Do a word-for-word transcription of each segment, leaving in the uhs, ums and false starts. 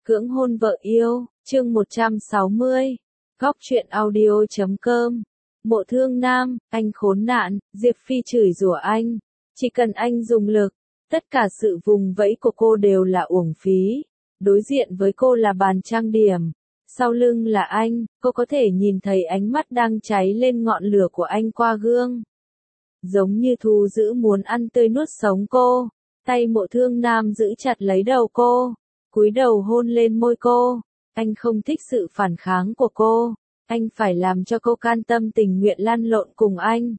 Cưỡng hôn vợ yêu, chương một trăm sáu mươi. Góc truyện audio chấm com. Mộ Thương Nam, anh khốn nạn, Diệp Phi chửi rủa anh. Chỉ cần anh dùng lực, tất cả sự vùng vẫy của cô đều là uổng phí. Đối diện với cô là bàn trang điểm. Sau lưng là anh, cô có thể nhìn thấy ánh mắt đang cháy lên ngọn lửa của anh qua gương. Giống như thú dữ muốn ăn tươi nuốt sống cô. Tay Mộ Thương Nam giữ chặt lấy đầu cô. Cúi đầu hôn lên môi cô. Anh không thích sự phản kháng của cô. Anh phải làm cho cô can tâm tình nguyện lăn lộn cùng anh.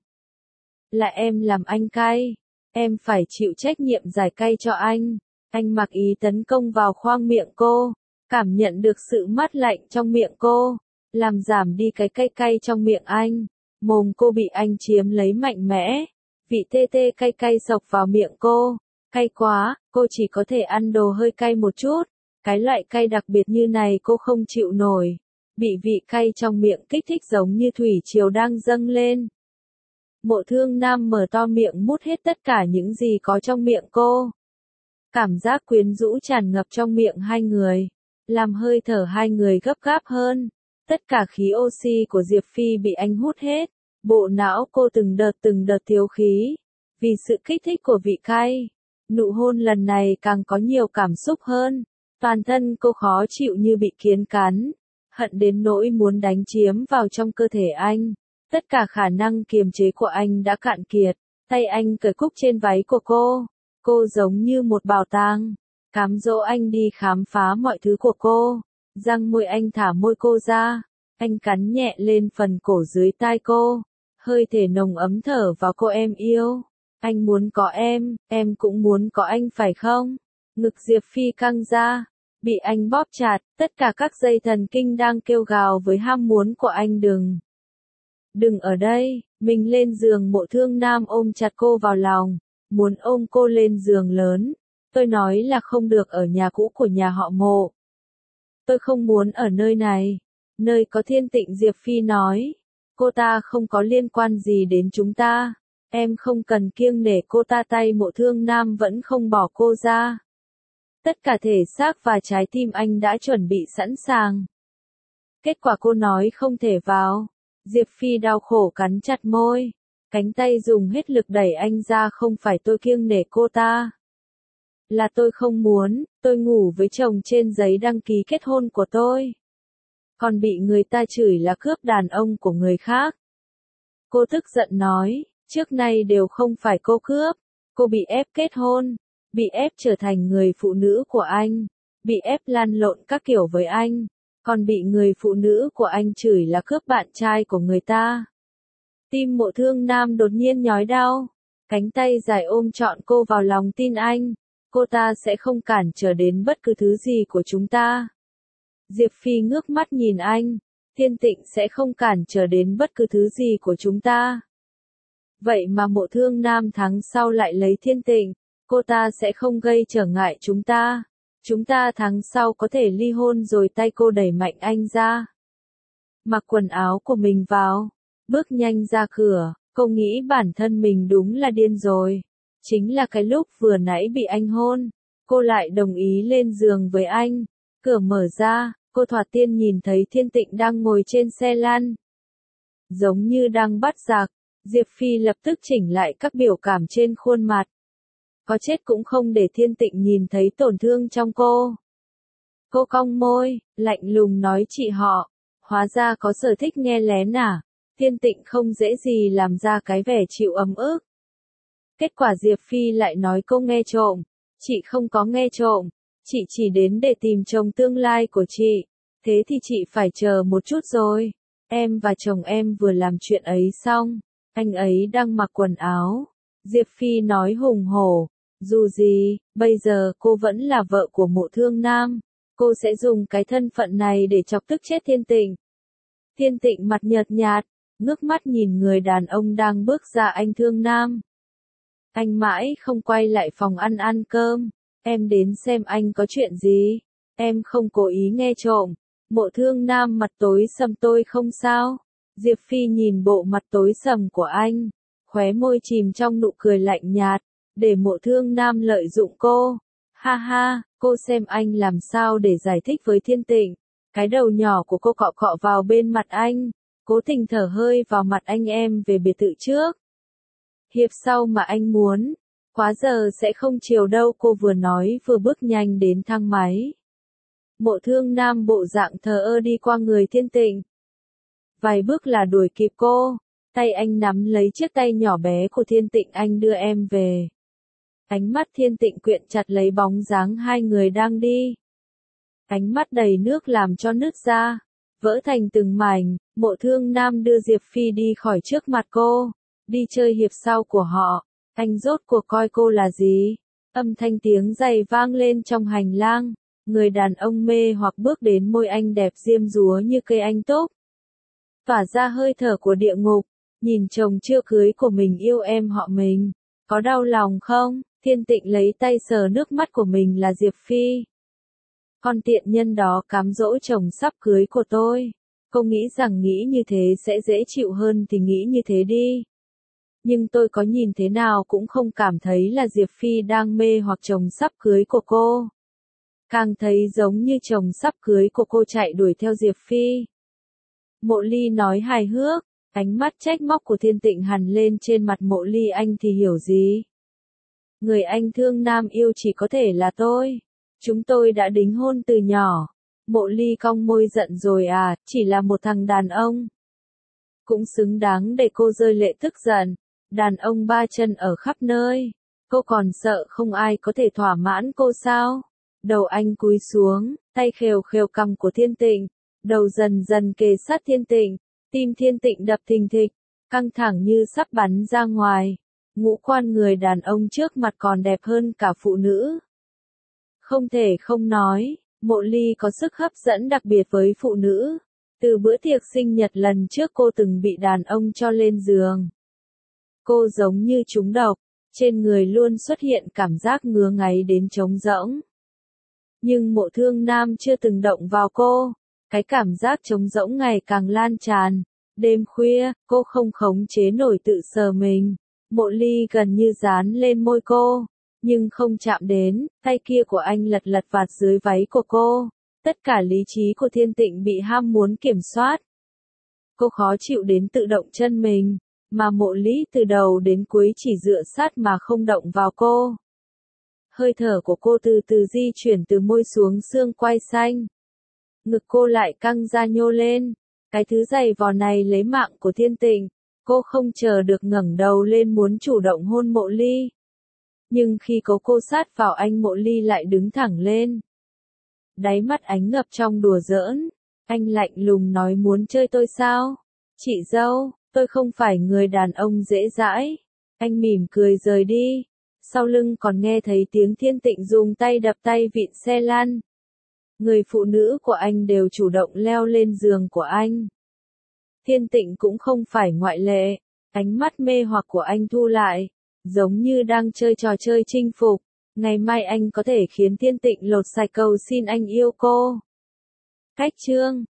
Là em làm anh cay. Em phải chịu trách nhiệm giải cay cho anh. Anh mặc ý tấn công vào khoang miệng cô. Cảm nhận được sự mát lạnh trong miệng cô. Làm giảm đi cái cay cay trong miệng anh. Mồm cô bị anh chiếm lấy mạnh mẽ. Vị tê tê cay cay xộc vào miệng cô. Cay quá, cô chỉ có thể ăn đồ hơi cay một chút. Cái loại cay đặc biệt như này cô không chịu nổi. Bị vị cay trong miệng kích thích giống như thủy triều đang dâng lên. Mộ Thương Nam mở to miệng mút hết tất cả những gì có trong miệng cô. Cảm giác quyến rũ tràn ngập trong miệng hai người. Làm hơi thở hai người gấp gáp hơn. Tất cả khí oxy của Diệp Phi bị anh hút hết. Bộ não cô từng đợt từng đợt thiếu khí. Vì sự kích thích của vị cay. Nụ hôn lần này càng có nhiều cảm xúc hơn. Toàn thân cô khó chịu như bị kiến cắn. Hận đến nỗi muốn đánh chiếm vào trong cơ thể anh. Tất cả khả năng kiềm chế của anh đã cạn kiệt. Tay anh cởi cúc trên váy của cô. Cô giống như một bảo tàng. Cám dỗ anh đi khám phá mọi thứ của cô. Răng môi anh thả môi cô ra. Anh cắn nhẹ lên phần cổ dưới tai cô. Hơi thể nồng ấm thở vào cô em yêu. Anh muốn có em, em cũng muốn có anh phải không? Ngực Diệp Phi căng ra. Bị anh bóp chặt, tất cả các dây thần kinh đang kêu gào với ham muốn của anh đừng. Đừng ở đây, mình lên giường. Mộ Thương Nam ôm chặt cô vào lòng. Muốn ôm cô lên giường lớn. Tôi nói là không được ở nhà cũ của nhà họ Mộ. Tôi không muốn ở nơi này. Nơi có Thiên Tịnh. Diệp Phi nói. Cô ta không có liên quan gì đến chúng ta. Em không cần kiêng nể cô ta. Tay Mộ Thương Nam vẫn không bỏ cô ra. Tất cả thể xác và trái tim anh đã chuẩn bị sẵn sàng. Kết quả cô nói không thể vào. Diệp Phi đau khổ cắn chặt môi. Cánh tay dùng hết lực đẩy anh ra. Không phải tôi kiêng nể cô ta. Là tôi không muốn. Tôi ngủ với chồng trên giấy đăng ký kết hôn của tôi. Còn bị người ta chửi là cướp đàn ông của người khác. Cô tức giận nói. Trước nay đều không phải cô cướp. Cô bị ép kết hôn. Bị ép trở thành người phụ nữ của anh. Bị ép lăn lộn các kiểu với anh. Còn bị người phụ nữ của anh chửi là cướp bạn trai của người ta. Tim Mộ Thương Nam đột nhiên nhói đau. Cánh tay dài ôm trọn cô vào lòng tin anh. Cô ta sẽ không cản trở đến bất cứ thứ gì của chúng ta. Diệp Phi ngước mắt nhìn anh. Thiên Tịnh sẽ không cản trở đến bất cứ thứ gì của chúng ta. Vậy mà Mộ Thương Nam tháng sau lại lấy Thiên Tịnh. Cô ta sẽ không gây trở ngại chúng ta. Chúng ta tháng sau có thể ly hôn rồi. Tay cô đẩy mạnh anh ra. Mặc quần áo của mình vào. Bước nhanh ra cửa. Cô nghĩ bản thân mình đúng là điên rồi. Chính là cái lúc vừa nãy bị anh hôn. Cô lại đồng ý lên giường với anh. Cửa mở ra. Cô thoạt tiên nhìn thấy Thiên Tịnh đang ngồi trên xe lăn. Giống như đang bắt giặc. Diệp Phi lập tức chỉnh lại các biểu cảm trên khuôn mặt. Có chết cũng không để Thiên Tịnh nhìn thấy tổn thương trong cô. Cô cong môi, lạnh lùng nói chị họ. Hóa ra có sở thích nghe lén à. Thiên Tịnh không dễ gì làm ra cái vẻ chịu ấm ức. Kết quả Diệp Phi lại nói cô nghe trộm. Chị không có nghe trộm. Chị chỉ đến để tìm chồng tương lai của chị. Thế thì chị phải chờ một chút rồi. Em và chồng em vừa làm chuyện ấy xong. Anh ấy đang mặc quần áo. Diệp Phi nói hùng hổ. Dù gì, bây giờ cô vẫn là vợ của Mộ Thương Nam. Cô sẽ dùng cái thân phận này để chọc tức chết Thiên Tịnh. Thiên Tịnh mặt nhợt nhạt, ngước mắt nhìn người đàn ông đang bước ra. Anh Thương Nam. Anh mãi không quay lại phòng ăn ăn cơm. Em đến xem anh có chuyện gì. Em không cố ý nghe trộm. Mộ Thương Nam mặt tối sầm. Tôi không sao. Diệp Phi nhìn bộ mặt tối sầm của anh. Khóe môi chìm trong nụ cười lạnh nhạt. Để Mộ Thương Nam lợi dụng cô. Ha ha, cô xem anh làm sao để giải thích với Thiên Tịnh. Cái đầu nhỏ của cô cọ cọ vào bên mặt anh, cố tình thở hơi vào mặt anh em về biệt thự trước. Hiệp sau mà anh muốn, quá giờ sẽ không chiều đâu, cô vừa nói vừa bước nhanh đến thang máy. Mộ Thương Nam bộ dạng thờ ơ đi qua người Thiên Tịnh. Vài bước là đuổi kịp cô, tay anh nắm lấy chiếc tay nhỏ bé của Thiên Tịnh, anh đưa em về. Ánh mắt Thiên Tịnh quyện chặt lấy bóng dáng hai người đang đi. Ánh mắt đầy nước làm cho nứt ra, vỡ thành từng mảnh. Mộ Thương Nam đưa Diệp Phi đi khỏi trước mặt cô, đi chơi hiệp sau của họ. Anh rốt cuộc coi cô là gì? Âm thanh tiếng giày vang lên trong hành lang. Người đàn ông mê hoặc bước đến môi anh đẹp diêm dúa như cây anh túc, tỏa ra hơi thở của địa ngục. Nhìn chồng chưa cưới của mình yêu em họ mình, có đau lòng không? Thiên Tịnh lấy tay sờ nước mắt của mình là Diệp Phi. Con tiện nhân đó cám dỗ chồng sắp cưới của tôi. Cô nghĩ rằng nghĩ như thế sẽ dễ chịu hơn thì nghĩ như thế đi. Nhưng tôi có nhìn thế nào cũng không cảm thấy là Diệp Phi đang mê hoặc chồng sắp cưới của cô. Càng thấy giống như chồng sắp cưới của cô chạy đuổi theo Diệp Phi. Mộ Ly nói hài hước, ánh mắt trách móc của Thiên Tịnh hằn lên trên mặt Mộ Ly. Anh thì hiểu gì? Người anh Thương Nam yêu chỉ có thể là tôi. Chúng tôi đã đính hôn từ nhỏ. Mộ Ly cong môi giận rồi à, chỉ là một thằng đàn ông. Cũng xứng đáng để cô rơi lệ tức giận. Đàn ông ba chân ở khắp nơi. Cô còn sợ không ai có thể thỏa mãn cô sao? Đầu anh cúi xuống, tay khều khều cằm của Thiên Tịnh. Đầu dần dần kề sát Thiên Tịnh. Tim Thiên Tịnh đập thình thịch, căng thẳng như sắp bắn ra ngoài. Ngũ quan người đàn ông trước mặt còn đẹp hơn cả phụ nữ. Không thể không nói, Mộ Ly có sức hấp dẫn đặc biệt với phụ nữ. Từ bữa tiệc sinh nhật lần trước cô từng bị đàn ông cho lên giường. Cô giống như trúng độc, trên người luôn xuất hiện cảm giác ngứa ngáy đến trống rỗng. Nhưng Mộ Thương Nam chưa từng động vào cô, cái cảm giác trống rỗng ngày càng lan tràn. Đêm khuya, cô không khống chế nổi tự sờ mình. Mộ Ly gần như dán lên môi cô, nhưng không chạm đến. Tay kia của anh lật lật vạt dưới váy của cô. Tất cả lý trí của Thiên Tịnh bị ham muốn kiểm soát. Cô khó chịu đến tự động chân mình, mà Mộ Ly từ đầu đến cuối chỉ dựa sát mà không động vào cô. Hơi thở của cô từ từ di chuyển từ môi xuống xương quai xanh. Ngực cô lại căng ra nhô lên. Cái thứ giày vò này lấy mạng của Thiên Tịnh. Cô không chờ được ngẩng đầu lên muốn chủ động hôn Mộ Ly. Nhưng khi có cô sát vào anh, Mộ Ly lại đứng thẳng lên. Đáy mắt ánh ngập trong đùa giỡn. Anh lạnh lùng nói muốn chơi tôi sao? Chị dâu, tôi không phải người đàn ông dễ dãi. Anh mỉm cười rời đi. Sau lưng còn nghe thấy tiếng Thiên Tịnh dùng tay đập tay vịn xe lăn. Người phụ nữ của anh đều chủ động leo lên giường của anh. Thiên Tịnh cũng không phải ngoại lệ. Ánh mắt mê hoặc của anh thu lại, giống như đang chơi trò chơi chinh phục. Ngày mai anh có thể khiến Thiên Tịnh lột sạch cầu xin anh yêu cô. Cách chương